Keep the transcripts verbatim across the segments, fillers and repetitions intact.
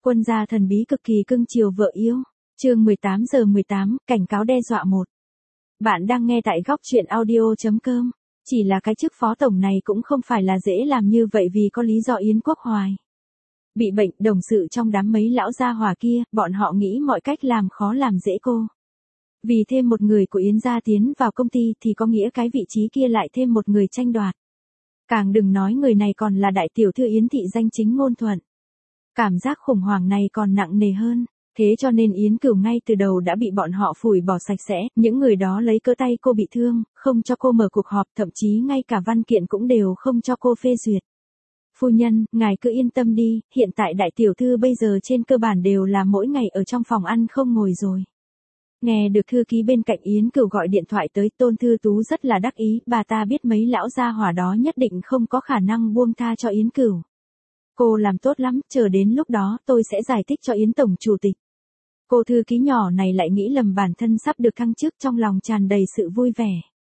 Quân gia thần bí cực kỳ cưng chiều vợ yêu. Chương mười tám giờ mười tám, cảnh cáo đe dọa một. Bạn đang nghe tại góc truyện audio chấm com. Chỉ là cái chức phó tổng này cũng không phải là dễ làm như vậy vì có lý do Yến Quốc Hoài bị bệnh, đồng sự trong đám mấy lão gia hỏa kia, bọn họ nghĩ mọi cách làm khó làm dễ cô. Vì thêm một người của Yến gia tiến vào công ty thì có nghĩa cái vị trí kia lại thêm một người tranh đoạt. Càng đừng nói người này còn là đại tiểu thư Yến thị danh chính ngôn thuận. Cảm giác khủng hoảng này còn nặng nề hơn. Thế cho nên Yến Cửu ngay từ đầu đã bị bọn họ phủi bỏ sạch sẽ, những người đó lấy cớ tay cô bị thương, không cho cô mở cuộc họp, thậm chí ngay cả văn kiện cũng đều không cho cô phê duyệt. Phu nhân, ngài cứ yên tâm đi, hiện tại đại tiểu thư bây giờ trên cơ bản đều là mỗi ngày ở trong phòng ăn không ngồi rồi. Nghe được thư ký bên cạnh Yến Cửu gọi điện thoại tới, Tôn Thư Tú rất là đắc ý, bà ta biết mấy lão gia hỏa đó nhất định không có khả năng buông tha cho Yến Cửu. Cô làm tốt lắm, chờ đến lúc đó tôi sẽ giải thích cho Yến Tổng Chủ tịch. Cô thư ký nhỏ này lại nghĩ lầm bản thân sắp được thăng chức, trong lòng tràn đầy sự vui vẻ.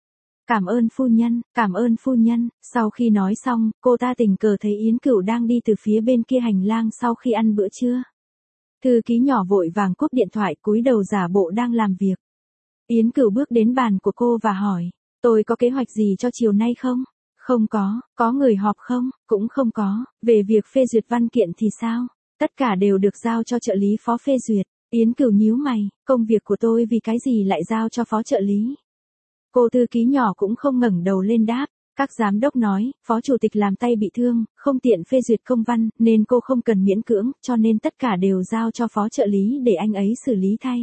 Cảm ơn phu nhân, cảm ơn phu nhân. Sau khi nói xong, cô ta tình cờ thấy Yến Cửu đang đi từ phía bên kia hành lang sau khi ăn bữa trưa. Thư ký nhỏ vội vàng cúp điện thoại, cúi đầu giả bộ đang làm việc. Yến Cửu bước đến bàn của cô và hỏi, tôi có kế hoạch gì cho chiều nay không? Không có. Có người họp không? Cũng không có. Về việc phê duyệt văn kiện thì sao? Tất cả đều được giao cho trợ lý phó phê duyệt. Yến Cửu nhíu mày, công việc của tôi vì cái gì lại giao cho phó trợ lý? Cô thư ký nhỏ cũng không ngẩng đầu lên đáp. Các giám đốc nói, phó chủ tịch làm tay bị thương, không tiện phê duyệt công văn, nên cô không cần miễn cưỡng, cho nên tất cả đều giao cho phó trợ lý để anh ấy xử lý thay.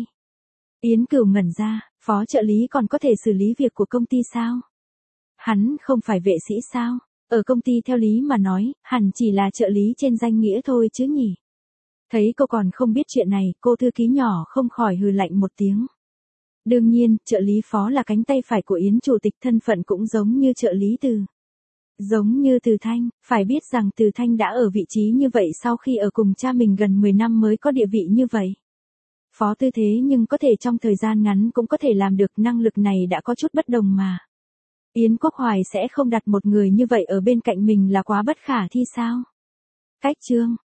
Yến Cửu ngẩn ra, phó trợ lý còn có thể xử lý việc của công ty sao? Hắn không phải vệ sĩ sao? Ở công ty theo lý mà nói, hẳn chỉ là trợ lý trên danh nghĩa thôi chứ nhỉ? Thấy cô còn không biết chuyện này, cô thư ký nhỏ không khỏi hừ lạnh một tiếng. Đương nhiên, trợ lý phó là cánh tay phải của Yến Chủ tịch, thân phận cũng giống như trợ lý Từ. Giống như Từ Thanh, phải biết rằng Từ Thanh đã ở vị trí như vậy sau khi ở cùng cha mình gần mười năm mới có địa vị như vậy. Phó tư thế nhưng có thể trong thời gian ngắn cũng có thể làm được, năng lực này đã có chút bất đồng mà. Yến Quốc Hoài sẽ không đặt một người như vậy ở bên cạnh mình là quá bất khả thi sao? Cách chương.